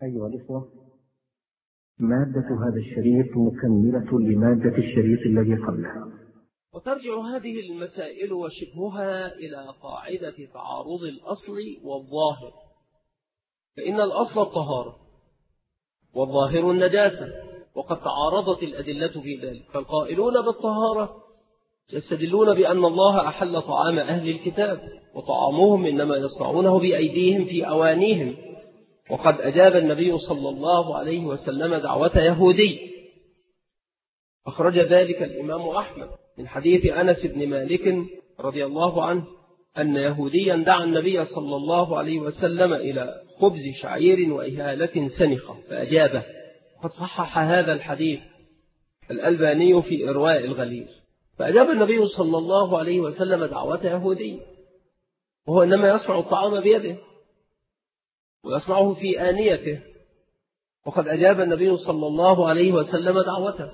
أيها الإخوة، مادة هذا الشريط مكملة لمادة الشريط الذي قبله. وترجع هذه المسائل وشبهها إلى قاعدة تعارض الأصل والظاهر، فإن الأصل الطهارة والظاهر النجاسة، وقد تعارضت الأدلة في ذلك. فالقائلون بالطهارة يستدلون بأن الله أحل طعام أهل الكتاب، وطعامهم إنما يصنعونه بأيديهم في أوانيهم، وقد أجاب النبي صلى الله عليه وسلم دعوة يهودي. أخرج ذلك الإمام أحمد من حديث أنس بن مالك رضي الله عنه أن يهوديا دعا النبي صلى الله عليه وسلم إلى خبز شعير وإهالة سنخة فأجابه. قد صحح هذا الحديث الألباني في إرواء الغليل. فأجاب النبي صلى الله عليه وسلم دعوة يهودي، وهو إنما يصنع الطعام بيده ويصنعه في آنيته، وقد أجاب النبي صلى الله عليه وسلم دعوته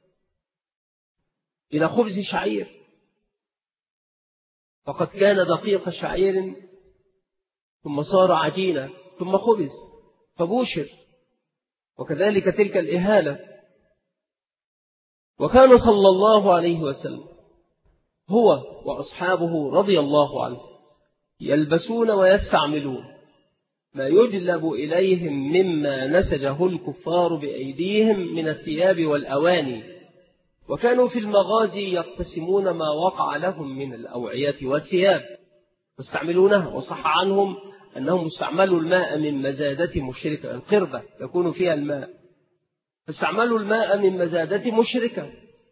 إلى خبز شعير، فقد كان دقيق شعير ثم صار عجينة ثم خبز فبوشر، وكذلك تلك الإهالة. وكان صلى الله عليه وسلم هو وأصحابه رضي الله عنه يلبسون ويستعملون ما يجلب إليهم مما نسجه الكفار بأيديهم من الثياب والأواني، وكانوا في المغازي يقتسمون ما وقع لهم من الأوعية والثياب واستعملونها. وصح عنهم أنهم استعملوا الماء من مزادة مشركة، القربة يكون فيها الماء، فاستعملوا الماء من مزادة مشركة.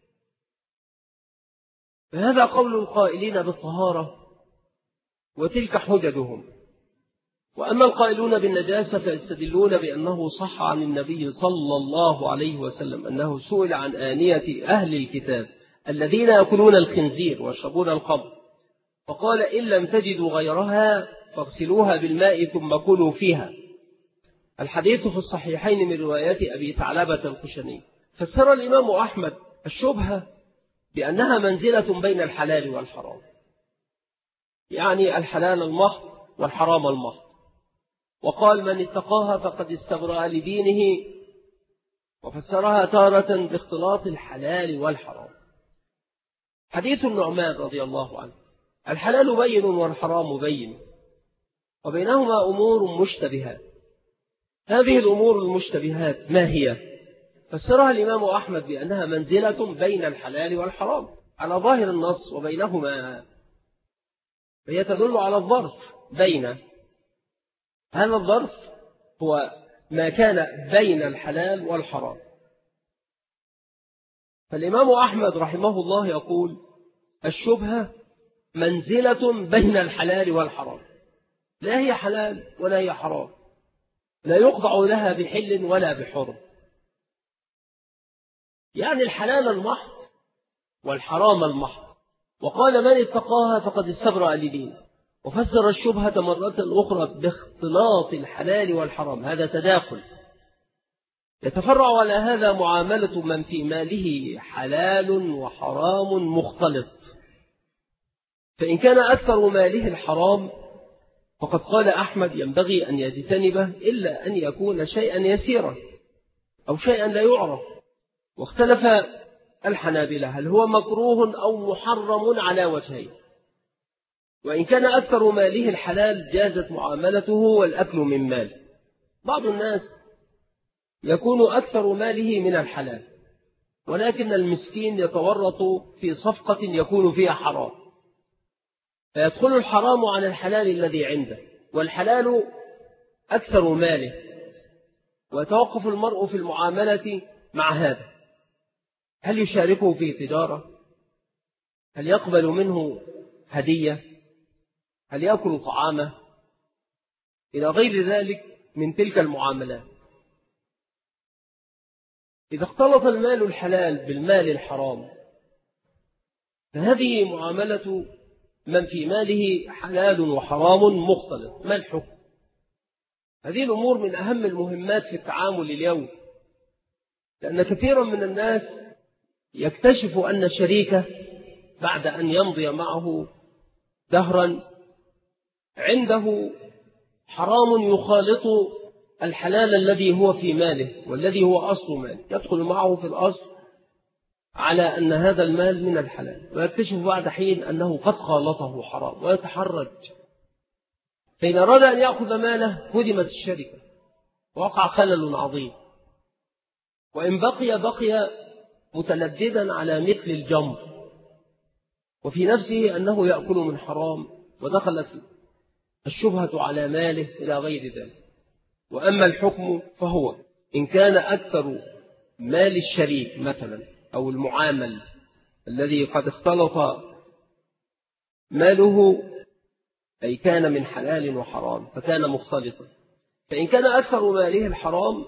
فهذا قول القائلين بالطهارة وتلك حججهم. وأما القائلون بالنجاسة فيستدلون بأنه صح عن النبي صلى الله عليه وسلم أنه سئل عن آنية أهل الكتاب الذين يأكلون الخنزير ويشربون الخمر، فقال إن لم تجدوا غيرها فاغسلوها بالماء ثم كلوا فيها. الحديث في الصحيحين من روايات أبي ثعلبة الخشني. فسر الإمام أحمد الشبهة بأنها منزلة بين الحلال والحرام، يعني الحلال المحض والحرام المحض، وقال من اتقاها فقد استبرأ لدينه، وفسرها تارة باختلاط الحلال والحرام. حديث النعمان رضي الله عنه الحلال بين والحرام بين، وبينهما أمور مشتبهات. هذه الأمور المشتبهات ما هي؟ فسرها الإمام أحمد بأنها منزلة بين الحلال والحرام على ظاهر النص وبينهما، فهي تدل على الظرف بين. هذا الظرف هو ما كان بين الحلال والحرام. فالإمام أحمد رحمه الله يقول الشبهة منزلة بين الحلال والحرام، لا هي حلال ولا هي حرام، لا يقطع لها بحل ولا بحرم، يعني الحلال المحض والحرام المحض. وقال من اتقاها فقد استبرأ لدينه. وفسر الشبهة مرة أخرى باختلاط الحلال والحرام، هذا تداخل. يتفرع على هذا معاملة من في ماله حلال وحرام مختلط، فإن كان أكثر ماله الحرام فقد قال أحمد ينبغي أن يجتنبه إلا أن يكون شيئا يسيرا أو شيئا لا يعرف. واختلف الحنابلة هل هو مكروه أو محرم على وجهين. وإن كان أكثر ماله الحلال جازت معاملته والأكل من ماله. بعض الناس يكون أكثر ماله من الحلال، ولكن المسكين يتورط في صفقة يكون فيها حرام، فيدخل الحرام عن الحلال الذي عنده، والحلال أكثر ماله، ويتوقف المرء في المعاملة مع هذا. هل يشاركه في تجارة؟ هل يقبل منه هدية؟ هل يأكل طعامه؟ إلى غير ذلك من تلك المعاملات. إذا اختلط المال الحلال بالمال الحرام فهذه معاملة من في ماله حلال وحرام مختلط. ما الحكم؟ هذه الأمور من أهم المهمات في التعامل اليوم، لأن كثيرا من الناس يكتشف أن الشريك بعد أن يمضي معه دهرا عنده حرام يخالط الحلال الذي هو في ماله والذي هو أصل ماله، يدخل معه في الأصل على أن هذا المال من الحلال، ويكتشف بعد حين أنه قد خالطه حرام ويتحرج، فإن أراد أن يأخذ ماله هدمت الشركة ووقع خلل عظيم، وإن بقي متلددا على مثل الجمر وفي نفسه أنه يأكل من حرام، ودخلت الشبهة على ماله إلى غير ذلك. وأما الحكم فهو إن كان أكثر مال الشريك مثلا أو المعامل الذي قد اختلط ماله، أي كان من حلال وحرام فكان مختلطا، فإن كان أكثر ماله الحرام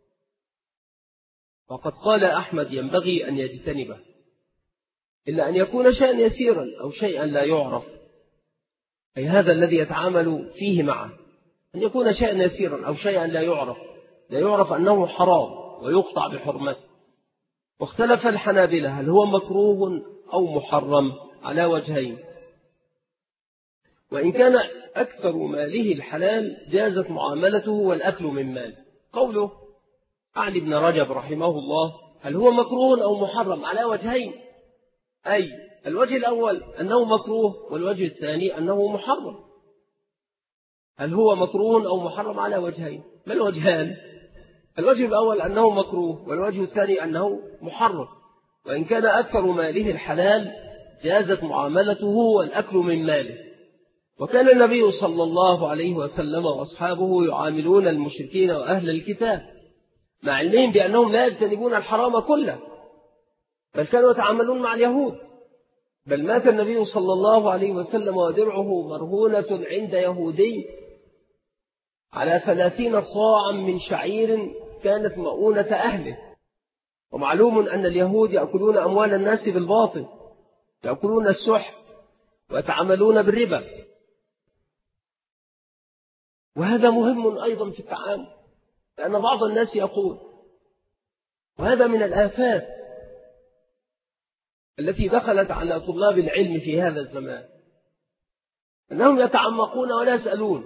وقد قال أحمد ينبغي أن يجتنبه، إلا أن يكون شيئا يسيرا أو شيئا لا يعرف، أي هذا الذي يتعامل فيه معه أن يكون شيئا يسيرا أو شيئا لا يعرف أنه حرام ويقطع بحرمته. واختلف الحنابلة هل هو مكروه أو محرم على وجهين. وإن كان أكثر ماله الحلال جازت معاملته والأكل من مال. قوله علي بن رجب رحمه الله هل هو مكروه أو محرم على وجهين، أي الوجه الأول أنه مكروه والوجه الثاني أنه محرم. هل هو مكروه أو محرم على وجهين، ما الوجهان؟ الوجه الأول أنه مكروه والوجه الثاني أنه محرم. وإن كان أكثر ماله الحلال جازت معاملته والأكل من ماله. وكان النبي صلى الله عليه وسلم وأصحابه يعاملون المشركين وأهل الكتاب مع علمهم بأنهم لا يجتنبون الحرام كله، بل كانوا يتعاملون مع اليهود. بل مات النبي صلى الله عليه وسلم ودرعه مرهونة عند يهودي على 30 صاعا من شعير كانت مؤونة أهله. ومعلوم أن اليهود يأكلون أموال الناس بالباطل، يأكلون السحت ويتعاملون بالربا، وهذا مهم أيضا في التعامل، لأن بعض الناس يقول، وهذا من الآفات التي دخلت على طلاب العلم في هذا الزمان، أنهم يتعمقون ولا يسألون،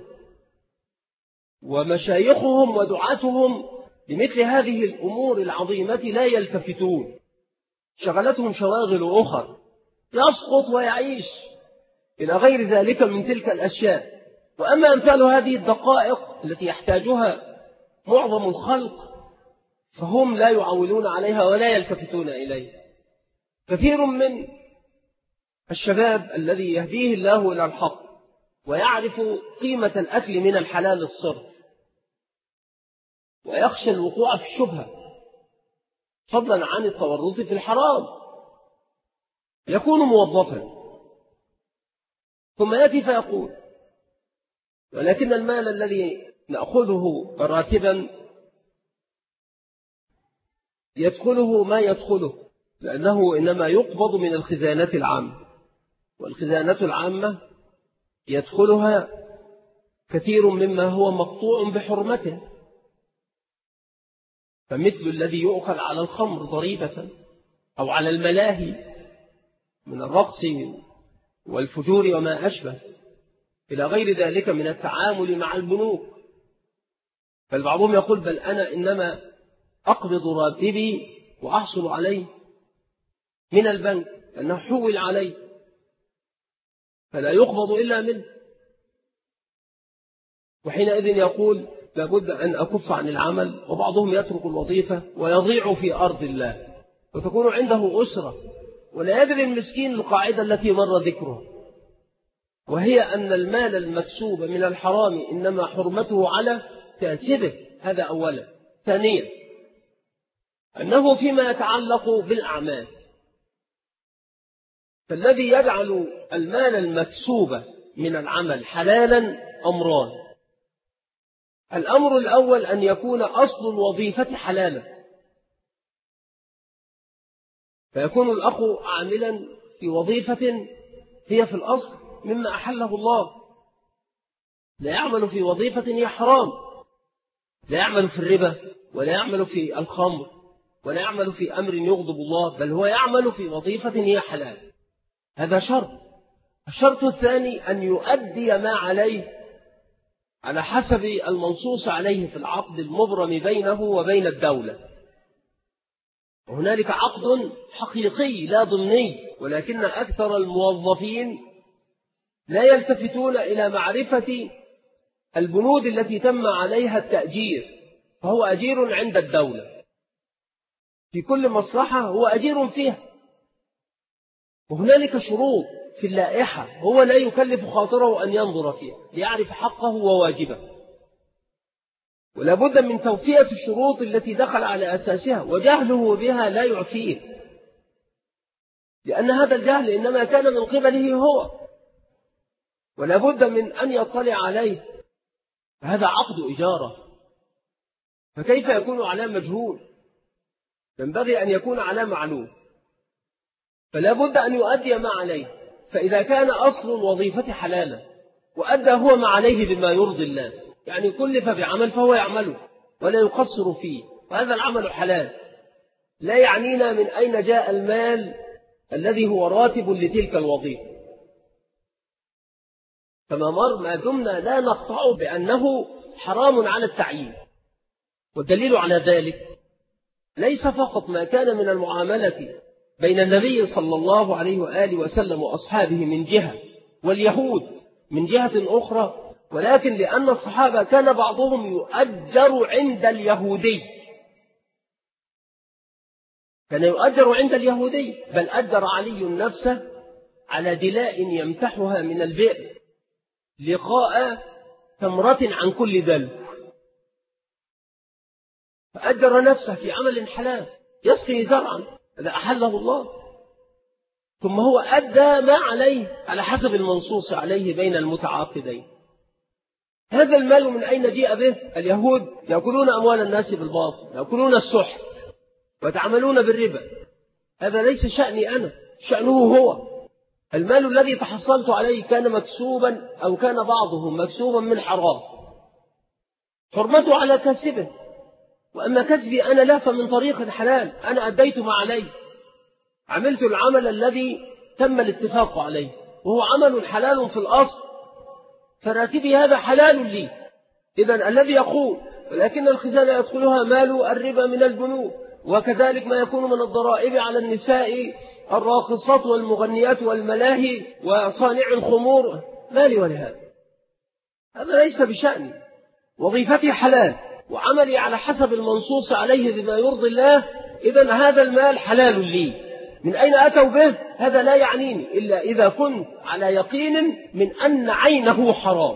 ومشايخهم ودعاتهم بمثل هذه الأمور العظيمة لا يلتفتون، شغلتهم شواغل أخرى، يسقط ويعيش إلى غير ذلك من تلك الأشياء. وأما أمثال هذه الدقائق التي يحتاجها معظم الخلق فهم لا يعولون عليها ولا يلتفتون إليها. كثير من الشباب الذي يهديه الله إلى الحق ويعرف قيمة الأكل من الحلال الصرف ويخشى الوقوع في الشبهة فضلا عن التورط في الحرام، يكون موظفا ثم يأتي فيقول ولكن المال الذي نأخذه راتبا يدخله ما يدخله، لأنه إنما يقبض من الخزانة العامة، والخزانة العامة يدخلها كثير مما هو مقطوع بحرمته، فمثل الذي يؤخذ على الخمر ضريبة أو على الملاهي من الرقص والفجور وما أشبه إلى غير ذلك من التعامل مع البنوك. فالبعضهم يقول بل أنا إنما أقبض راتبي وأحصل عليه من البنك لأنه حول عليه فلا يقبض إلا منه، وحينئذ يقول لابد أن أكف عن العمل. وبعضهم يترك الوظيفة ويضيع في أرض الله وتكون عنده أسرة ولا يدري المسكين القاعدة التي مر ذكرها، وهي أن المال المكسوب من الحرام إنما حرمته على كاسبه، هذا أولا. ثانيا أنه فيما يتعلق بالأعمال، فالذي يجعل المال المكسوب من العمل حلالا أمران: الأمر الأول أن يكون أصل الوظيفة حلالا، فيكون الأخ عاملا في وظيفة هي في الأصل مما أحله الله، لا يعمل في وظيفة هي حرام، لا يعمل في الربا ولا يعمل في الخمر ولا يعمل في أمر يغضب الله، بل هو يعمل في وظيفة هي حلال. هذا شرط. الشرط الثاني أن يؤدي ما عليه على حسب المنصوص عليه في العقد المبرم بينه وبين الدولة. وهنالك عقد حقيقي لا ضمني، ولكن أكثر الموظفين لا يلتفتون إلى معرفة البنود التي تم عليها التأجير، فهو أجير عند الدولة في كل مصلحة، هو أجير فيها. وهنالك شروط في اللائحة هو لا يكلف خاطره أن ينظر فيها ليعرف حقه وواجبه، ولا بد من توفية الشروط التي دخل على أساسها، وجهله بها لا يعفيه، لأن هذا الجهل إنما كان من قبله هو، ولا بد من أن يطلع عليه. هذا عقد إجارة، فكيف يكون على مجهول؟ ينبغي أن يكون على معلوم، فلا بد أن يؤدي ما عليه. فإذا كان أصل الوظيفة حلالا وأدى هو ما عليه بما يرضي الله، يعني كلف بعمل فهو يعمله ولا يقصر فيه، وهذا العمل حلال، لا يعنينا من أين جاء المال الذي هو راتب لتلك الوظيفة. كما مر ما دمنا لا نقطع بأنه حرام على التعيين. والدليل على ذلك ليس فقط ما كان من المعاملة بين النبي صلى الله عليه وآله وسلم وأصحابه من جهة، واليهود من جهة أخرى، ولكن لأن الصحابة كان بعضهم يؤجر عند اليهودي، كان يؤجر عند اليهودي، بل أجر علي نفسه على دلاء يمتحها من البئر لقاء تمرة عن كل دلو، فأجر نفسه في عمل حلال يسقي زرعا، هذا أحله الله، ثم هو أدى ما عليه على حسب المنصوص عليه بين المتعاقدين. هذا المال من أين جاء به؟ اليهود يأكلون أموال الناس بالباطل، يأكلون السحت ويتعاملون بالربا. هذا ليس شأني أنا، شأنه هو. المال الذي تحصلت عليه كان مكسوبا أو كان بعضه مكسوبا من حرام، حرمته على كاسبه، وأما كسبي أنا لا فمن طريق حلال، أنا أديت ما علي، عملت العمل الذي تم الاتفاق عليه، وهو عمل حلال في الأصل، فراتبي هذا حلال لي. إذن الذي يقول ولكن الخزانة يدخلها مال الربا من البنوك، وكذلك ما يكون من الضرائب على النساء الراقصات والمغنيات والملاهي وصانع الخمور، مالي ولهذا، هذا ليس بشأني، وظيفتي حلال وعملي على حسب المنصوص عليه بما يرضي الله، إذن هذا المال حلال لي. من أين أتوا به؟ هذا لا يعنيني إلا إذا كنت على يقين من أن عينه حرام،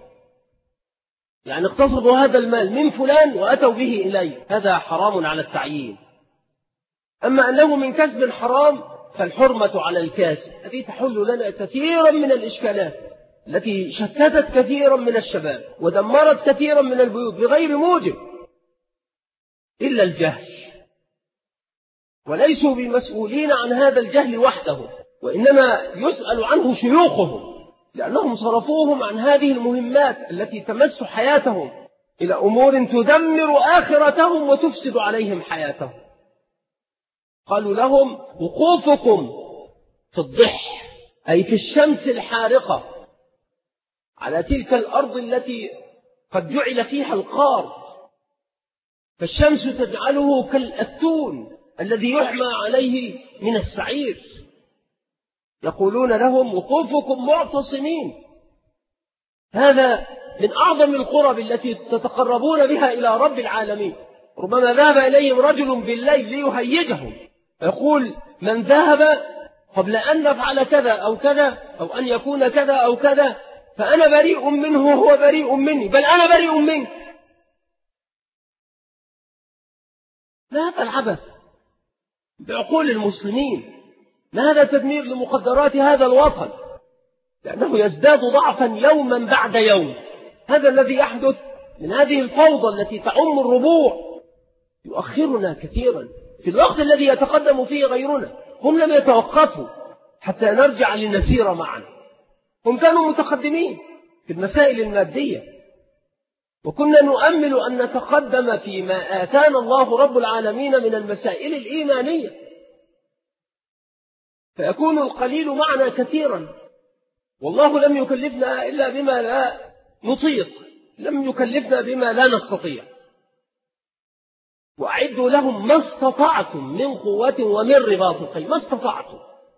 يعني اقتصدوا هذا المال من فلان وأتوا به إلي، هذا حرام على التعيين. أما أنه من كسب حرام فالحرمة على الكاسب. هذه تحل لنا كثيرا من الإشكالات التي شتتت كثيرا من الشباب ودمرت كثيرا من البيوت بغير موجب إلا الجهل، وليسوا بمسؤولين عن هذا الجهل وحدهم، وإنما يسأل عنه شيوخهم، لأنهم صرفوهم عن هذه المهمات التي تمس حياتهم إلى أمور تدمر آخرتهم وتفسد عليهم حياتهم. قالوا لهم وقوفكم في الضح، أي في الشمس الحارقة، على تلك الأرض التي قد جعل فيها القار، فالشمس تجعله كالأتون الذي يحمى عليه من السعير. يقولون لهم وقوفكم معتصمين، هذا من أعظم القرب التي تتقربون بها إلى رب العالمين. ربما ذهب إليهم رجل بالليل ليهيجهم، يقول من ذهب قبل أن نفعل كذا أو كذا أو أن يكون كذا أو كذا فأنا بريء منه وهو بريء مني، بل أنا بريء منك. ما هذا العبث بعقول المسلمين؟ ما هذا تدمير لمقدرات هذا الوطن؟ لأنه يزداد ضعفا يوما بعد يوم. هذا الذي يحدث من هذه الفوضى التي تعم الربوع يؤخرنا كثيرا في الوقت الذي يتقدم فيه غيرنا. هم لم يتوقفوا حتى نرجع لنسير معا، هم كانوا متقدمين في المسائل المادية، وكنا نؤمل أن نتقدم فيما آتانا الله رب العالمين من المسائل الإيمانية، فيكون القليل معنا كثيرا، والله لم يكلفنا إلا بما لا نطيق، لم يكلفنا بما لا نستطيع. وأعدوا لهم ما استطعتم من قوة ومن رباط الخيل، ما استطعتم،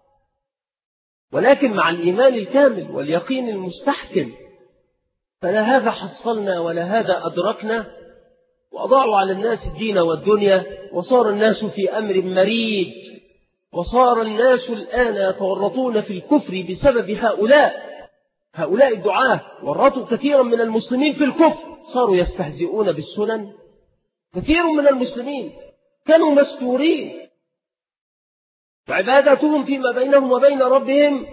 ولكن مع الإيمان الكامل واليقين المستحكم. فلا هذا حصلنا ولا هذا أدركنا، وأضاعوا على الناس الدين والدنيا، وصار الناس في أمر مريج، وصار الناس الآن يتورطون في الكفر بسبب هؤلاء الدعاة. ورطوا كثيرا من المسلمين في الكفر، صاروا يستهزئون بالسنن. كثير من المسلمين كانوا مستورين، وعبادتهم فيما بينهم وبين ربهم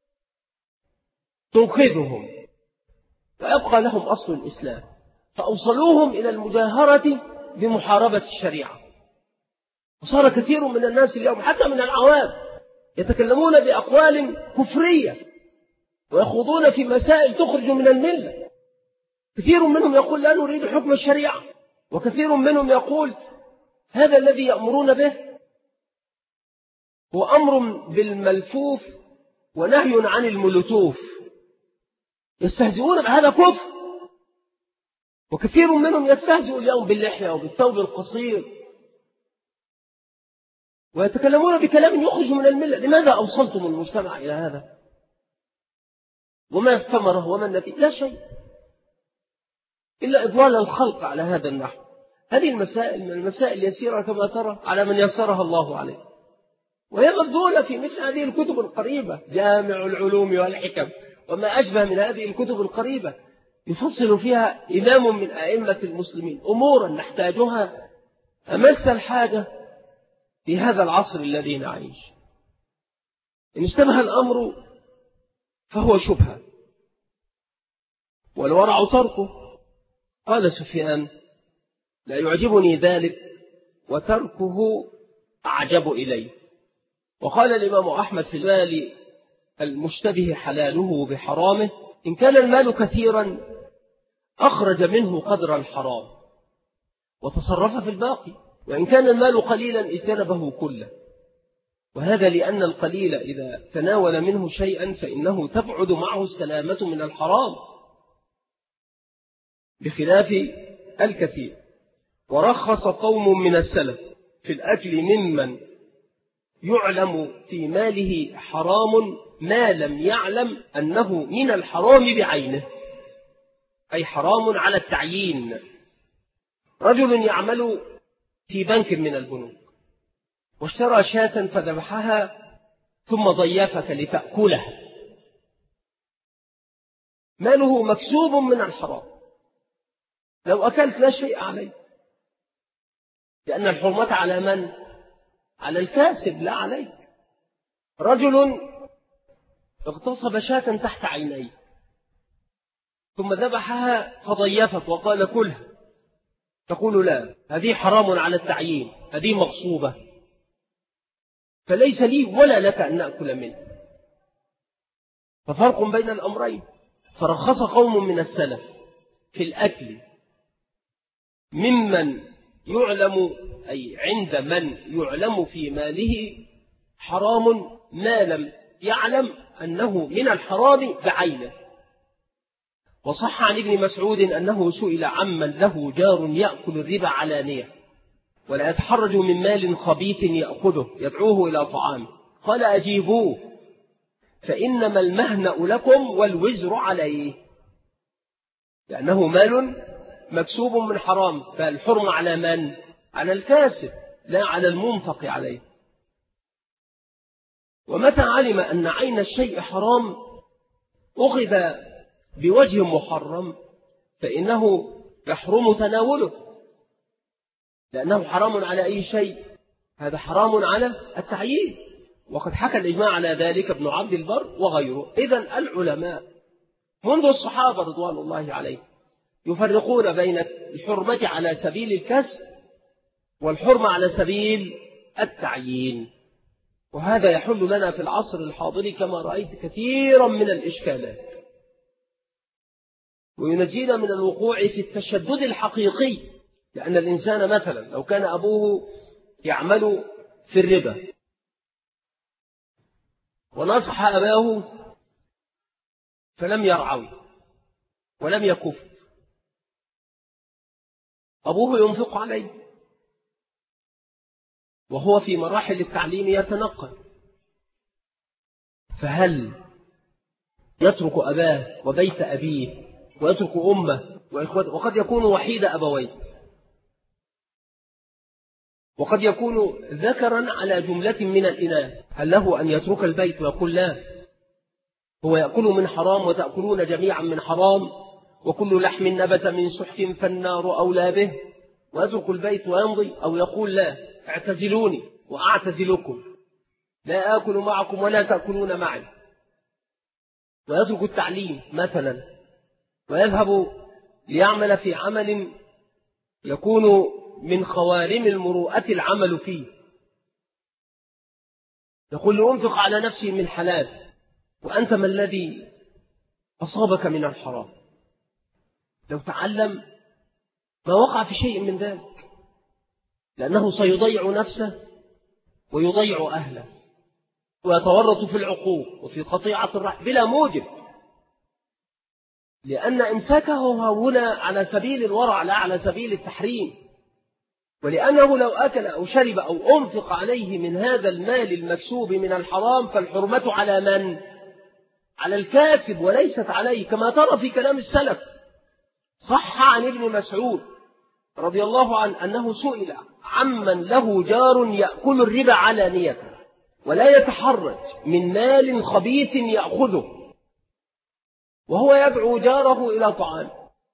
تنقذهم، ويبقى لهم أصل الإسلام، فأوصلوهم إلى المجاهرة بمحاربة الشريعة. وصار كثير من الناس اليوم حتى من العوام يتكلمون بأقوال كفرية ويخوضون في مسائل تخرج من الملة. كثير منهم يقول لا نريد حكم الشريعة، وكثير منهم يقول هذا الذي يأمرون به هو أمر بالملفوف ونهي عن الملتوف. يستهزئون بهذا كفر. وكثير منهم يستهزئ اليوم باللحية وبالثوب القصير، ويتكلمون بكلام يخرج من الملة. لماذا أوصلتم المجتمع إلى هذا؟ وما الثمرة وما النتيجة؟ لا شيء إلا إضلال الخلق على هذا النحو. هذه المسائل من المسائل اليسيرة كما ترى على من يسرها الله عليه، وهي مبذولة في مثل هذه الكتب القريبة، جامع العلوم والحكم وما أشبه من هذه الكتب القريبة، يفصل فيها إمام من أئمة المسلمين أمورا نحتاجها أمس الحاجة في هذا العصر الذي نعيش. إن اشتبه الأمر فهو شبهة، والورع تركه. قال سفيان لا يعجبني ذلك وتركه أعجب إليه. وقال الإمام أحمد في المال المشتبه حلاله بحرامه إن كان المال كثيرا أخرج منه قدر الحرام وتصرف في الباقي، وإن كان المال قليلا اجتنبه كله. وهذا لأن القليل إذا تناول منه شيئا فإنه تبعد معه السلامة من الحرام بخلاف الكثير. ورخص قوم من السلف في الأكل ممن يعلم في ماله حرام ما لم يعلم أنه من الحرام بعينه، أي حرام على التعيين. رجل يعمل في بنك من البنوك واشترى شاة فذبحها ثم ضيفك لتأكلها، ماله مكسوب من الحرام، لو أكلت لا شيء عليه، لأن الحرمة على من؟ على الكاسب لا عليك. رجل اغتصب شاة تحت عينيه ثم ذبحها فضيفك وقال كلها، تقول لا هذه حرام على التعيين، هذه مغصوبة، فليس لي ولا لك أن نأكل منه. ففرق بين الأمرين. فرخص قوم من السلف في الأكل ممن يعلم، أي عند من يعلم في ماله حرام ما لم يعلم أنه من الحرام بعينه. وصح عن ابن مسعود أنه سئل عمن له جار يأكل الربا علانية ولا يتحرج من مال خبيث يأخذه يدعوه إلى طعامه، قال أجيبوه فإنما المهنأ لكم والوزر عليه، لأنه مال مكسوب من حرام، فالحرم على من؟ على الكاسب لا على المنفق عليه. ومتى علم أن عين الشيء حرام أخذ بوجه محرم فإنه يحرم تناوله، لأنه حرام على أي شيء؟ هذا حرام على التعيين، وقد حكى الإجماع على ذلك ابن عبد البر وغيره. إذن العلماء منذ الصحابة رضوان الله عليهم يفرقون بين الحرمة على سبيل الكسب والحرمة على سبيل التعيين. وهذا يحل لنا في العصر الحاضر كما رأيت كثيرا من الإشكالات، وينجينا من الوقوع في التشدد الحقيقي. لأن الإنسان مثلا لو كان أبوه يعمل في الربا ونصح أباه فلم يرعوي ولم يكف أبوه ينفق عليه وهو في مراحل التعليم يتنقل، فهل يترك أباه وبيت أبيه ويترك أمه وإخوته، وقد يكون وحيد أبويه، وقد يكون ذكرا على جملة من الإناث، هل له أن يترك البيت ويقول لا، هو يأكل من حرام وتأكلون جميعا من حرام، وكل لحم نبت من سحت فالنار أولى به، ويترك البيت ويمضي، أو يقول لا، اعتزلوني وأعتزلكم، لا آكل معكم ولا تأكلون معي، ويترك التعليم مثلا ويذهب ليعمل في عمل يكون من خوارم المروءة العمل فيه، يقول لأنفق على نفسي من حلال، وأنت ما الذي أصابك من الحرام؟ لو تعلم ما وقع في شيء من ذلك، لأنه سيضيع نفسه ويضيع أهله ويتورط في العقوق وفي قطيعة الرحم بلا موجب، لأن إمساكه هنا على سبيل الورع لا على سبيل التحريم، ولأنه لو أكل أو شرب أو أنفق عليه من هذا المال المكسوب من الحرام فالحرمة على من؟ على الكاسب وليست عليه، كما ترى في كلام السلف. صح عن ابن مسعود رضي الله عنه أنه سئل عمن له جار يأكل الربا علانية ولا يتحرج من مال خبيث يأخذه وهو يدعو جاره إلى طعام،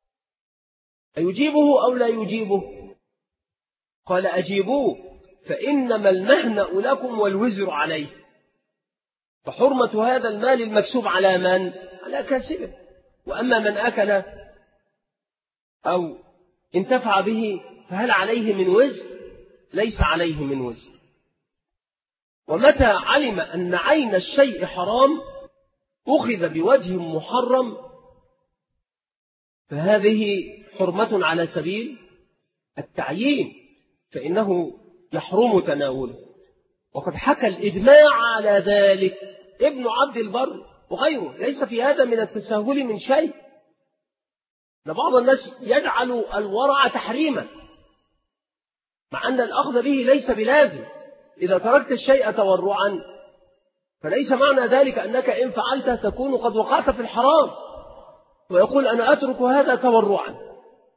أيجيبه أو لا يجيبه؟ قال أجيبوه، فإنما المهنأ لكم والوزر عليه، فحرمة هذا المال المكسوب على من؟ على كاسبه، وأما من أكل أو انتفع به فهل عليه من وزر؟ ليس عليه من وزر. ومتى علم أن عين الشيء حرام أخذ بوجه محرم فهذه حرمة على سبيل التعيين، فإنه يحرم تناوله، وقد حكى الإجماع على ذلك ابن عبد البر وغيره، ليس في هذا من التساهل من شيء. بعض الناس يجعل الورع تحريما مع أن الأخذ به ليس بلازم، إذا تركت الشيء تورعا فليس معنى ذلك أنك إن فعلت تكون قد وقعت في الحرام، ويقول أنا أترك هذا تورعا،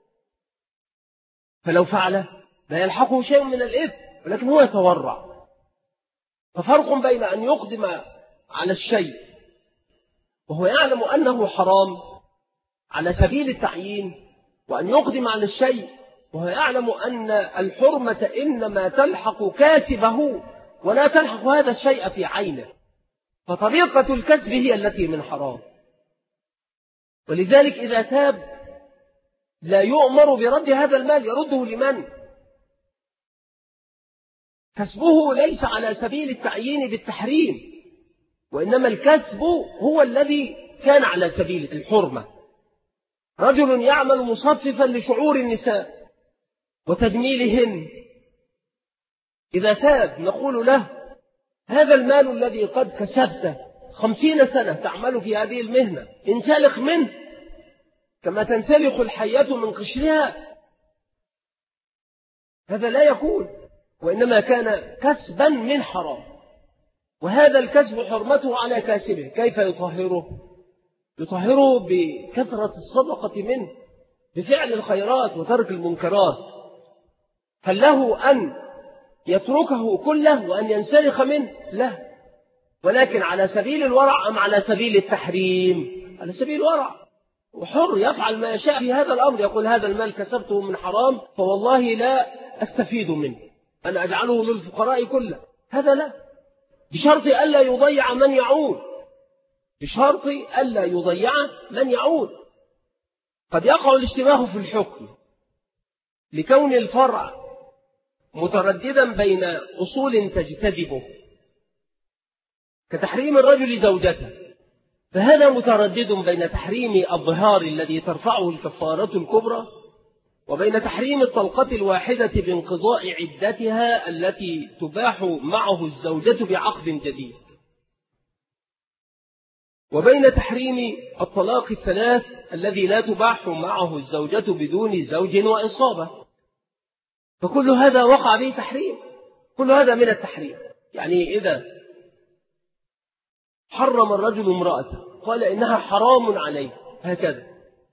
فلو فعله لا يلحقه شيء من الإثم ولكن هو يتورع. ففرق بين أن يقدم على الشيء وهو يعلم أنه حرام على سبيل التعيين، وأن يقدم على الشيء وهو يعلم أن الحرمة إنما تلحق كاسبه ولا تلحق هذا الشيء في عينه، فطريقة الكسب هي التي من حرام. ولذلك إذا تاب لا يؤمر برد هذا المال، يرده لمن؟ كسبه ليس على سبيل التعيين بالتحريم، وإنما الكسب هو الذي كان على سبيل الحرمة. رجل يعمل مصففا لشعور النساء وتجميلهن، إذا تاب نقول له هذا المال الذي قد كسبته 50 سنة تعمل في هذه المهنة انسلخ منه كما تنسلخ الحية من قشرها، هذا لا يكون، وإنما كان كسبا من حرام، وهذا الكسب حرمته على كاسبه. كيف يطهره؟ يطهره بكثرة الصدقة منه، بفعل الخيرات وترك المنكرات. هل له أن يتركه كله وأن ينسلخ منه؟ لا، ولكن على سبيل الورع أم على سبيل التحريم؟ على سبيل الورع، وحر يفعل ما يشاء في هذا الأمر، يقول هذا المال كسبته من حرام فوالله لا أستفيد منه، أنا أجعله للفقراء كله، هذا لا، بشرط ألا يضيع من يعود، بشرط ألا يضيع من يعود. قد يقع الاشتباه في الحكم لكون الفرع مترددا بين أصول تجتذبه كتحريم الرجل زوجته، فهذا متردد بين تحريم الظهار الذي ترفعه الكفارة الكبرى وبين تحريم الطلقة الواحدة بانقضاء عدتها التي تباح معه الزوجة بعقد جديد، وبين تحريم الطلاق الثلاث الذي لا تباح معه الزوجة بدون زوج وإصابة. فكل هذا وقع به تحريم، كل هذا من التحريم. يعني إذا حرم الرجل امرأته قال إنها حرام عليه، هكذا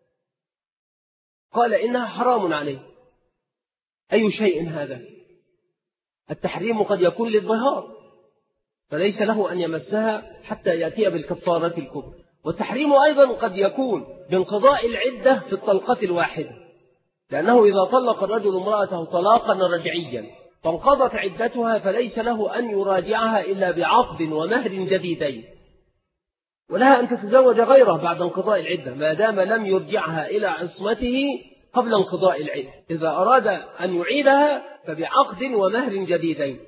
قال إنها حرام عليه، أي شيء هذا؟ التحريم قد يكون للظهار فليس له أن يمسها حتى يأتي بالكفارة الكبرى، والتحريم أيضا قد يكون بانقضاء العدة في الطلقة الواحدة، لأنه إذا طلق الرجل امرأته طلاقا رجعيا فانقضت عدتها فليس له أن يراجعها إلا بعقد ومهر جديدين، ولها أن تتزوج غيره بعد انقضاء العدة ما دام لم يرجعها إلى عصمته قبل انقضاء العدة. إذا أراد أن يعيدها فبعقد ومهر جديدين،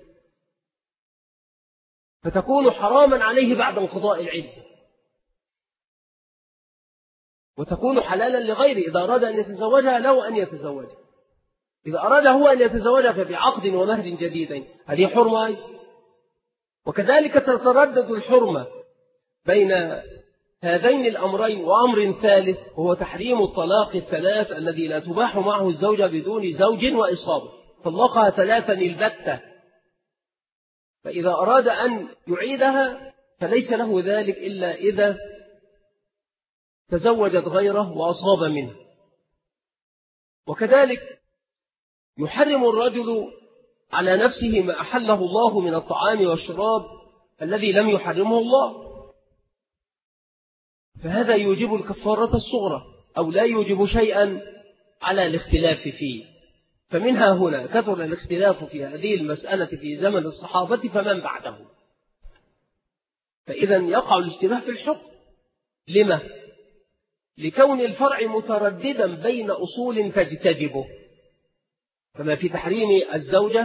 فتكون حراما عليه بعد انقضاء العدة، وتكون حلالا لغيره إذا أراد أن يتزوجها له أن يتزوجها. إذا أراد هو أن يتزوجها فبعقد ومهر جديدين، هذه حرمة. وكذلك تتردد الحرمة بين هذين الأمرين وأمر ثالث وهو تحريم الطلاق الثلاث الذي لا تباح معه الزوجة بدون زوج وإصابة، طلقها ثلاثا البتة، فإذا أراد أن يعيدها فليس له ذلك إلا إذا تزوجت غيره وأصاب منه. وكذلك يحرم الرجل على نفسه ما أحله الله من الطعام والشراب الذي لم يحرمه الله، فهذا يوجب الكفارة الصغرى أو لا يوجب شيئا على الاختلاف فيه. فمنها هنا كثر الاختلاف في هذه المسألة في زمن الصحابة فمن بعدهم، فإذا يقع الاشتباه في الحكم. لما؟ لكون الفرع مترددا بين أصول تجتذبه، كما في تحريم الزوجة،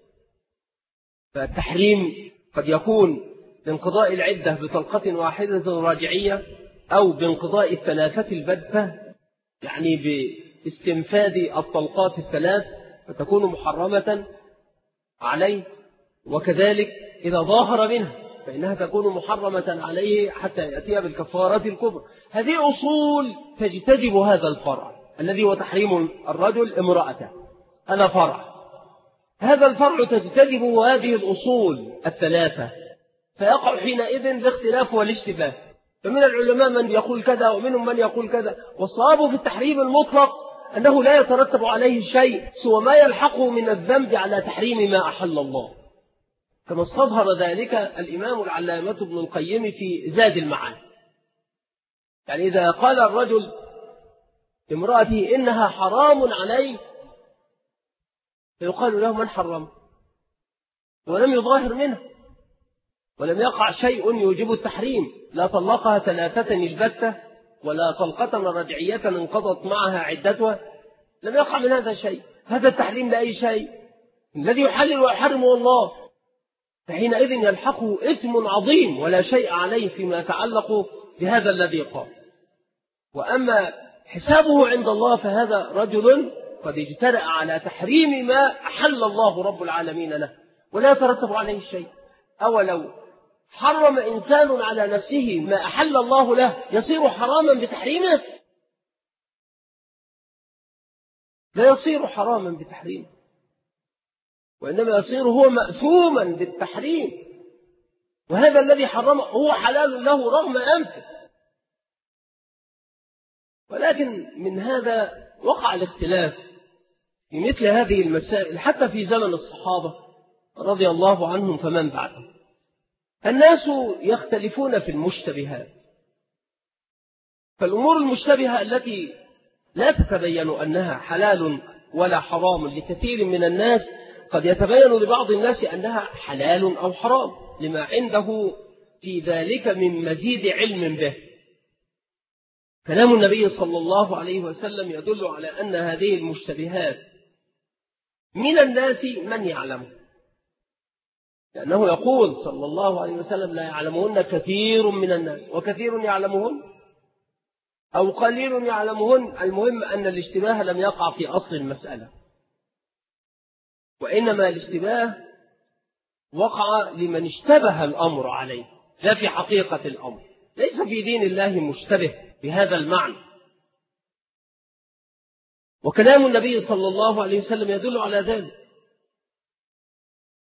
فالتحريم قد يكون بانقضاء العدة بطلقة واحدة راجعية أو بانقضاء الثلاثة البتة، يعني باستنفاذ الطلقات الثلاث فتكون محرمة عليه، وكذلك إذا ظاهر منها فإنها تكون محرمة عليه حتى يأتي بالكفارة الكبرى. هذه أصول تجتذب هذا الفرع الذي هو تحريم الرجل امرأته، هذا فرع، هذا الفرع تجتذب هذه الأصول الثلاثة، فيقع حينئذ الاختلاف والاشتباه. فمن العلماء من يقول كذا ومنهم من يقول كذا، والصواب في التحريم المطلق أنه لا يترتب عليه شيء سوى ما يلحقه من الذنب على تحريم ما أحل الله، كما استظهر ذلك الإمام العلامة ابن القيم في زاد المعاد. يعني إذا قال الرجل امرأته إنها حرام عليه فيقال له من حرم، ولم يظاهر منه ولم يقع شيء يوجب التحريم، لا طلقها ثلاثة البتة ولا طلقة رجعية انقضت معها عدتها، لم يقع من هذا شيء. هذا التحريم لأي شيء، الذي يحلل ويحرمه الله، فحينئذ يلحقه إثم عظيم ولا شيء عليه فيما يتعلق بهذا الذي قال. وأما حسابه عند الله فهذا رجل قد اجترأ على تحريم ما أحل الله رب العالمين له ولا يترتب عليه شيء. أولو حرم إنسان على نفسه ما أحل الله له يصير حراما بتحريمه؟ لا يصير حراما بتحريمه، وإنما يصير هو مأثوما بالتحريم، وهذا الذي حرمه هو حلال له رغم أنفه. ولكن من هذا وقع الاختلاف في مثل هذه المسائل حتى في زمن الصحابة رضي الله عنهم فمن بعدهم. الناس يختلفون في المشتبهات، فالأمور المشتبهة التي لا تتبين أنها حلال ولا حرام لكثير من الناس قد يتبين لبعض الناس أنها حلال أو حرام لما عنده في ذلك من مزيد علم به. كلام النبي صلى الله عليه وسلم يدل على أن هذه المشتبهات من الناس من يعلمه، لأنه يقول صلى الله عليه وسلم لا يعلمهن كثير من الناس وكثير يعلمهن أو قليل يعلمهن. المهم أن الاشتباه لم يقع في أصل المسألة، وإنما الاشتباه وقع لمن اشتبه الأمر عليه لا في حقيقة الأمر. ليس في دين الله مشتبه بهذا المعنى. وكلام النبي صلى الله عليه وسلم يدل على ذلك،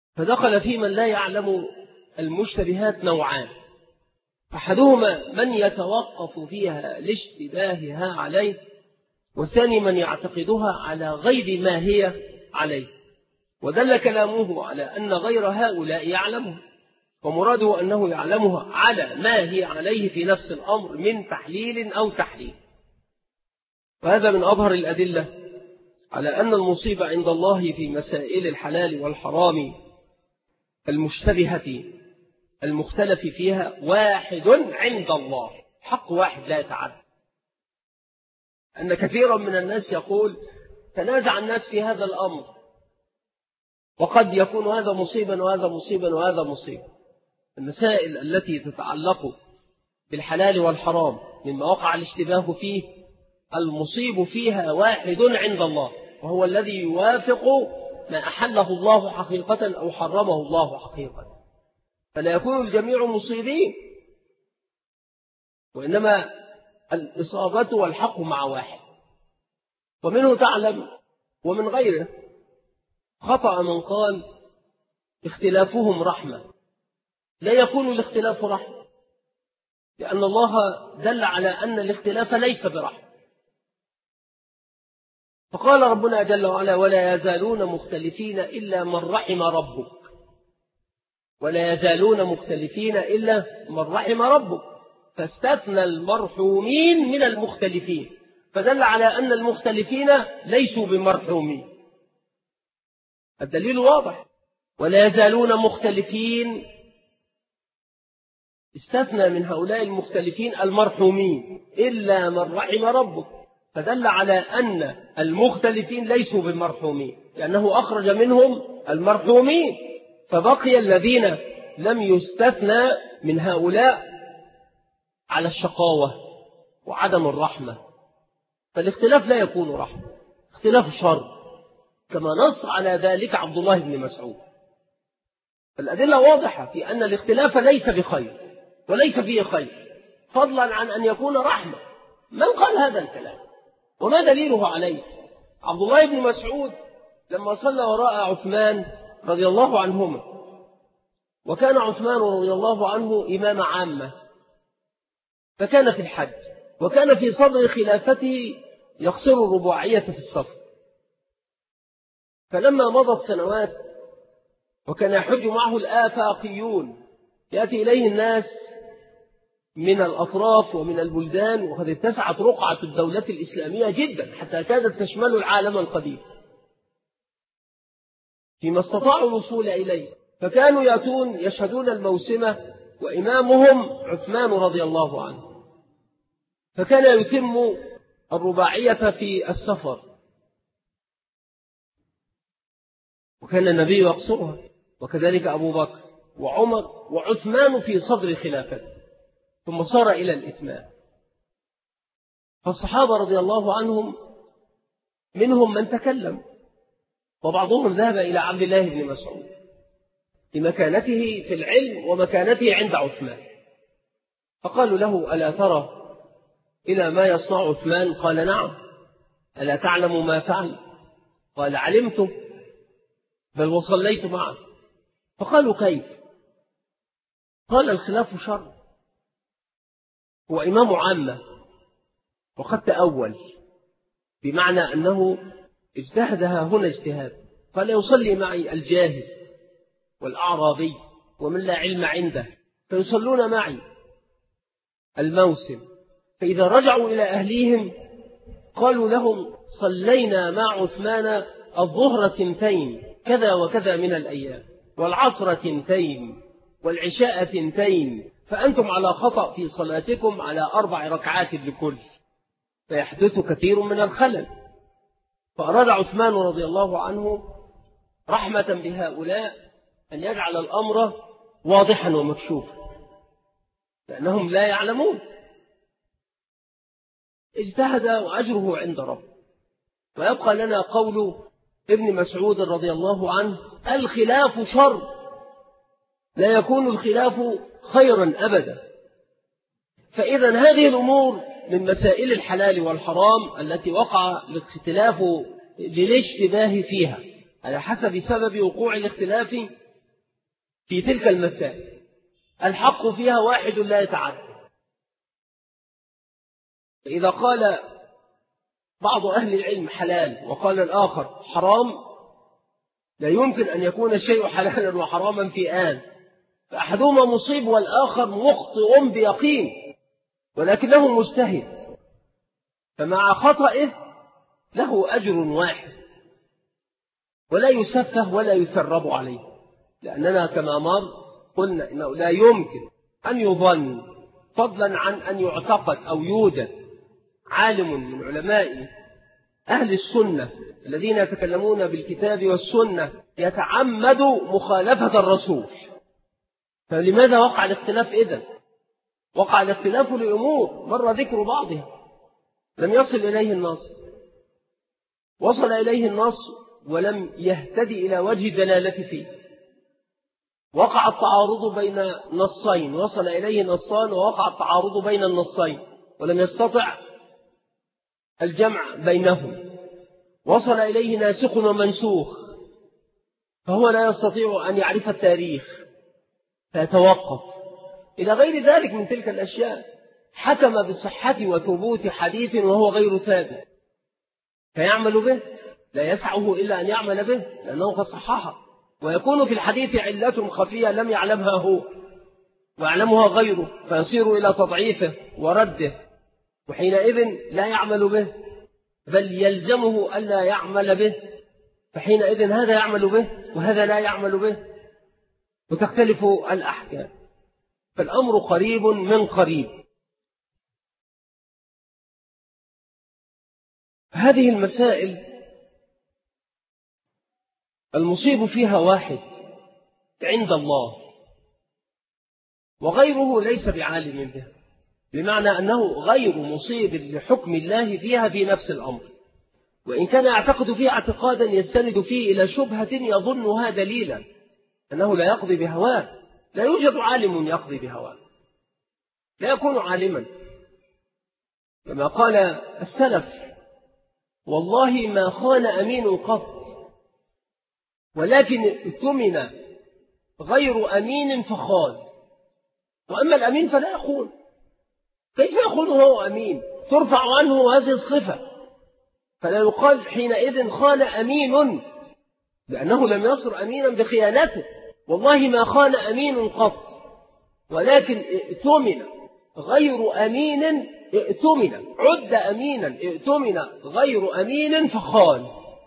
فدخل في من لا يعلم المشتبهات نوعان: أحدهما من يتوقف فيها لاشتباهها عليه، والثاني من يعتقدها على غير ما هي عليه. ودل كلامه على أن غير هؤلاء يعلمه، ومراده أنه يعلمها على ما هي عليه في نفس الأمر من تحليل أو تحريم. وهذا من أظهر الأدلة على أن المصيبة عند الله في مسائل الحلال والحرام المشتبهة المختلف فيها واحد عند الله، حق واحد لا يتعدى. أن كثيرا من الناس يقول تنازع الناس في هذا الأمر، وقد يكون هذا مصيبا وهذا مصيبا وهذا مصيبا. المسائل التي تتعلق بالحلال والحرام مما وقع الاشتباه فيه المصيب فيها واحد عند الله، وهو الذي يوافق ما أحله الله حقيقة أو حرمه الله حقيقة. فلا يكون الجميع مصيبين، وإنما الإصابة والحق مع واحد. ومنه تعلم ومن غيره خطأ من قال اختلافهم رحمة. لا يكون الاختلاف رحمة، لأن الله دل على أن الاختلاف ليس برحمة. فقال ربنا جل وعلا: ولا يزالون مختلفين إلا من رحم ربك. ولا يزالون مختلفين إلا من رحم ربك، فاستثنى المرحومين من المختلفين، فدل على أن المختلفين ليسوا بمرحومين. الدليل واضح: ولا يزالون مختلفين، استثنى من هؤلاء المختلفين المرحومين إلا من رحم ربك، فدل على أن المختلفين ليسوا بمرحومين، لأنه أخرج منهم المرحومين، فبقي الذين لم يستثنى من هؤلاء على الشقاوة وعدم الرحمة. فالاختلاف لا يكون رحمة، اختلاف شر، كما نص على ذلك عبد الله بن مسعود. الأدلة واضحة في أن الاختلاف ليس بخير وليس فيه خير، فضلا عن أن يكون رحمة. من قال هذا الكلام وما دليله عليه؟ عبد الله بن مسعود لما صلى وراء عثمان رضي الله عنهما، وكان عثمان رضي الله عنه إمام عامة، فكان في الحج، وكان في صدر خلافته يقصر الرباعية في الصف. فلما مضت سنوات وكان يحج معه الآفاقيون، يأتي إليه الناس من الأطراف ومن البلدان، وقد اتسعت رقعة الدولة الإسلامية جدا حتى كادت تشمل العالم القديم، فيما استطاعوا الوصول إليه. فكانوا يأتون يشهدون الموسمة وإمامهم عثمان رضي الله عنه، فكان يتم الرباعية في السفر، وكان النبي يقصرها، وكذلك أبو بكر وعمر وعثمان في صدر خلافته، ثم صار إلى الإتمام. فالصحابة رضي الله عنهم منهم من تكلم، وبعضهم ذهب إلى عبد الله بن مسعود لمكانته في العلم ومكانته عند عثمان، فقالوا له: ألا ترى إلى ما يصنع عثمان؟ قال: نعم. ألا تعلم ما فعل؟ قال: علمت، بل وصليت معه. فقالوا: كيف؟ قال: الخلاف شر، هو إمام عامة وقد تأول، بمعنى أنه اجتهدها هنا اجتهاد. قال: يصلي معي الجاهل والأعرابي ومن لا علم عنده، فيصلون معي الموسم، فإذا رجعوا إلى أهليهم قالوا لهم: صلينا مع عثمان الظهر 2 كذا وكذا من الأيام، والعصر 2 والعشاء 2، فأنتم على خطأ في صلاتكم على 4 ركعات لكل، فيحدث كثير من الخلل. فأراد عثمان رضي الله عنه رحمة بهؤلاء أن يجعل الأمر واضحا ومكشوفا، لأنهم لا يعلمون. اجتهد وأجره عند رب. ويبقى لنا قول ابن مسعود رضي الله عنه: الخلاف شر، لا يكون الخلاف خيرا أبدا. فإذا هذه الأمور من مسائل الحلال والحرام التي وقع الاختلاف للاشتباه فيها على حسب سبب وقوع الاختلاف في تلك المسائل الحق فيها واحد لا يتعدى. فإذا قال بعض أهل العلم حلال وقال الآخر حرام، لا يمكن أن يكون الشيء حلالا وحراما في آن، فأحدهما مصيب والآخر مخطئ بيقين، ولكنه مجتهد، فمع خطئه له أجر واحد ولا يسفه ولا يثرب عليه، لأننا كما مر قلنا إنه لا يمكن أن يظن فضلا عن أن يعتقد أو يوجد عالم من علماء أهل السنة الذين يتكلمون بالكتاب والسنة يتعمد مخالفة الرسول. فلماذا وقع الاختلاف إذن؟ وقع الاختلاف لأمور مر ذكر بعضها لم يصل إليه النص، وصل إليه النص ولم يهتدي إلى وجه دلالة فيه. وقع التعارض بين نصين، وصل إليه نصان، ووقع التعارض بين النصين ولم يستطع الجمع بينهم. وصل إليه ناسخ ومنسوخ، فهو لا يستطيع أن يعرف التاريخ فيتوقف إلى غير ذلك من تلك الأشياء. حكم بصحة وثبوت حديث وهو غير ثابت فيعمل به، لا يسعه إلا أن يعمل به لأنه قد صححه، ويكون في الحديث علة خفية لم يعلمها هو ويعلمها غيره فيصير إلى تضعيفه ورده، وحينئذ لا يعمل به بل يلزمه ألا يعمل به، فحينئذ هذا يعمل به وهذا لا يعمل به وتختلف الأحكام. فالأمر قريب من قريب. هذه المسائل المصيب فيها واحد عند الله وغيره ليس بعالم بها، بمعنى أنه غير مصيب لحكم الله فيها في نفس الأمر، وإن كان يعتقد فيه اعتقادا يستند فيه إلى شبهة يظنها دليلا أنه لا يقضي بهواه. لا يوجد عالم يقضي بهواه، لا يكون عالما. كما قال السلف: والله ما خان أمين قط، ولكن ائتمن غير أمين فخان. وأما الأمين فلا يخون، كيف يخون هو أمين؟ ترفع عنه هذه الصفة، فلا يقال حينئذ خان أمين لأنه لم يصر أمينا بخيانته. والله ما خان أمين قط، ولكن ائتمن غير أمين، ائتمن عد أمينا ائتمن غير أمين فخان.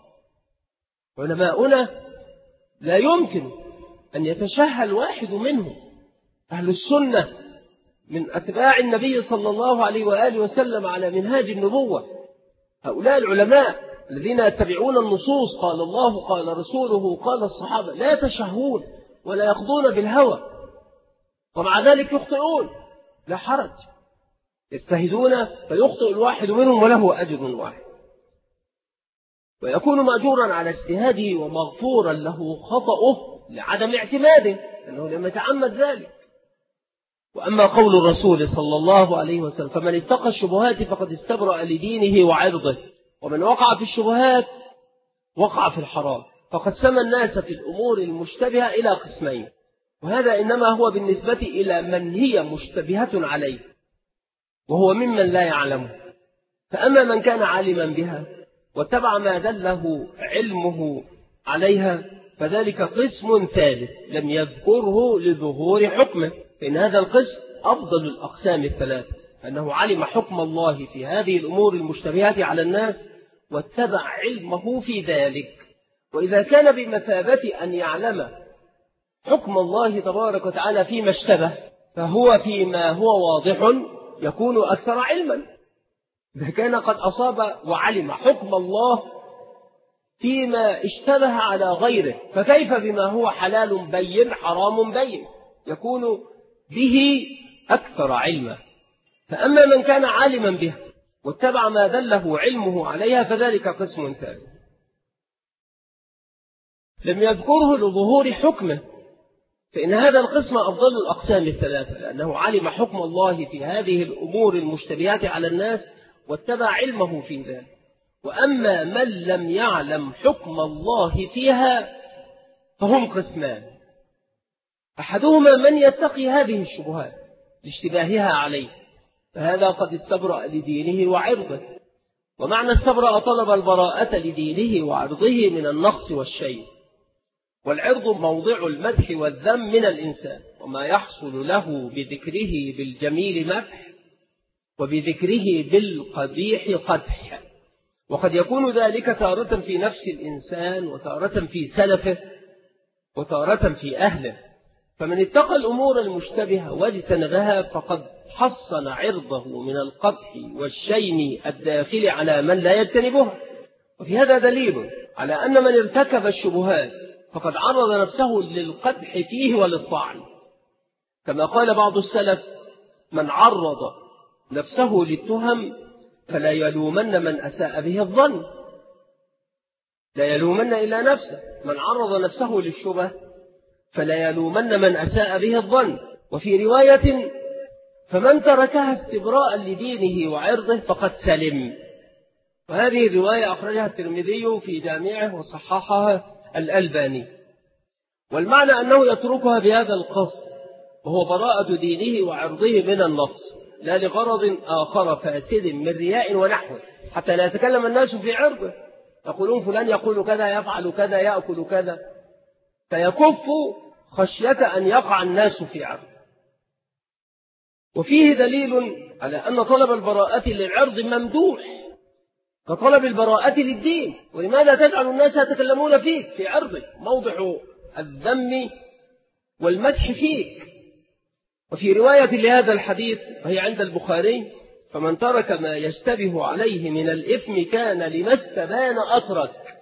علماؤنا لا يمكن أن يتشهى الواحد منهم أهل السنة من أتباع النبي صلى الله عليه وآله وسلم على منهاج النبوة. هؤلاء العلماء الذين يتبعون النصوص قال الله قال رسوله قال الصحابة لا يتشهون ولا يخضون بالهوى، ومع ذلك يخطئون لا حرج، يجتهدون فيخطئ الواحد منهم وله أجر واحد، ويكون مأجورا على اجتهاده ومغفورا له خطأه لعدم اعتماده لأنه لم يتعمد ذلك. وأما قول الرسول صلى الله عليه وسلم: فمن اتقى الشبهات فقد استبرأ لدينه وعرضه، ومن وقع في الشبهات وقع في الحرام. فقسم الناس في الأمور المشتبهة إلى قسمين، وهذا إنما هو بالنسبة إلى من هي مشتبهة عليه وهو ممن لا يعلمه. فأما من كان عالما بها واتبع ما دله علمه عليها فذلك قسم ثالث لم يذكره لظهور حكمه، فإن هذا القسم أفضل الأقسام الثلاث، أنه علم حكم الله في هذه الأمور المشتبهة على الناس واتبع علمه في ذلك. وإذا كان بمثابة أن يعلم حكم الله تبارك وتعالى فيما اشتبه فهو فيما هو واضح يكون أكثر علما. إذا كان قد أصاب وعلم حكم الله فيما اشتبه على غيره فكيف بما هو حلال بين حرام بين، يكون به أكثر علما. فأما من كان عالما به واتبع ما دله علمه عليها فذلك قسم ثالث لم يذكره لظهور حكمه، فإن هذا القسم أفضل الأقسام الثلاثة، لأنه علم حكم الله في هذه الأمور المشتبهات على الناس واتبع علمه في ذلك. وأما من لم يعلم حكم الله فيها فهم قسمان: أحدهما من يتقي هذه الشبهات لاشتباهها عليه، فهذا قد استبرأ لدينه وعرضه. ومعنى استبرأ طلب البراءة لدينه وعرضه من النقص والشيء. والعرض موضع المدح والذم من الإنسان، وما يحصل له بذكره بالجميل مدح وبذكره بالقبيح قدح. وقد يكون ذلك تارة في نفس الإنسان، وتارة في سلفه، وتارة في أهله. فمن اتقى الأمور المشتبهة واجتنبها فقد حصن عرضه من القدح والشين الداخل على من لا يجتنبها. وفي هذا دليل على أن من ارتكب الشبهات فقد عرض نفسه للقدح فيه وللطعن، كما قال بعض السلف: من عرض نفسه للتهم فلا يلومن من أساء به الظن، لا يلومن إلا نفسه. من عرض نفسه للشبه فلا يلومن من أساء به الظن. وفي رواية: فمن تركها استبراء لدينه وعرضه فقد سلم. وهذه الرواية أخرجها الترمذي في جامعه وصححها الألباني. والمعنى أنه يتركها بهذا القصد، وهو براءة دينه وعرضه من النقص، لا لغرض آخر فاسد من رياء ونحوه، حتى لا يتكلم الناس في عرضه، يقولون فلان يقول كذا، يفعل كذا، يأكل كذا، فيكف خشية أن يقع الناس في عرضه. وفيه دليل على أن طلب البراءة للعرض ممدوح كطلب البراءة للدين. ولماذا تجعل الناس يتكلمون فيك في عرضك؟ موضع الذم والمدح فيك. وفي رواية لهذا الحديث وهي عند البخاري: فمن ترك ما يشتبه عليه من الإثم كان لما استبان أترك.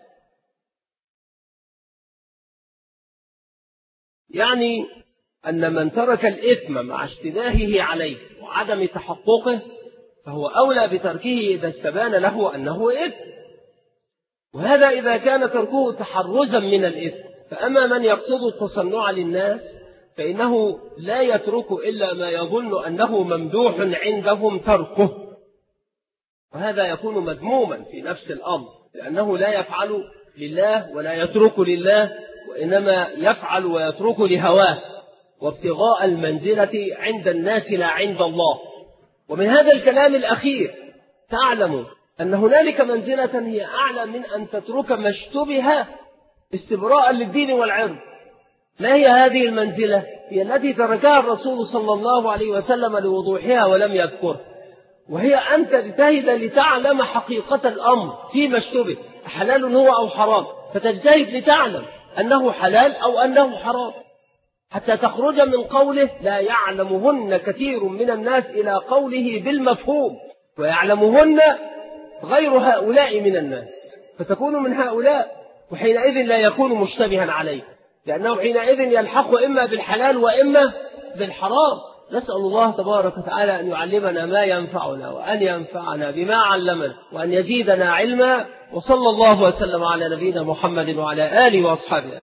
يعني أن من ترك الإثم مع اشتباهه عليه وعدم تحققه فهو أولى بتركه إذا استبان له أنه إثم. وهذا إذا كان تركه تحرزا من الإثم. فأما من يقصد التصنع للناس فإنه لا يترك إلا ما يظن أنه ممدوح عندهم تركه، وهذا يكون مذموما في نفس الأمر، لأنه لا يفعل لله ولا يترك لله، وإنما يفعل ويترك لهواه وابتغاء المنزلة عند الناس لا عند الله. ومن هذا الكلام الأخير تعلم أن هنالك منزلة هي أعلى من أن تترك ما اشتبه استبراء للدين والعرض. ما هي هذه المنزلة؟ هي التي تركها الرسول صلى الله عليه وسلم لوضوحها ولم يذكر، وهي أن تجتهد لتعلم حقيقة الأمر فيما اشتبه، حلال هو أو حرام، فتجتهد لتعلم أنه حلال أو أنه حرام، حتى تخرج من قوله لا يعلمهن كثير من الناس إلى قوله بالمفهوم ويعلمهن غير هؤلاء من الناس، فتكون من هؤلاء، وحينئذ لا يكون مشتبها عليه، لأنه حينئذ يلحق إما بالحلال وإما بالحرام. نسأل الله تبارك وتعالى أن يعلمنا ما ينفعنا، وأن ينفعنا بما علمنا، وأن يزيدنا علما. وصلى الله وسلم على نبينا محمد وعلى آله وأصحابه.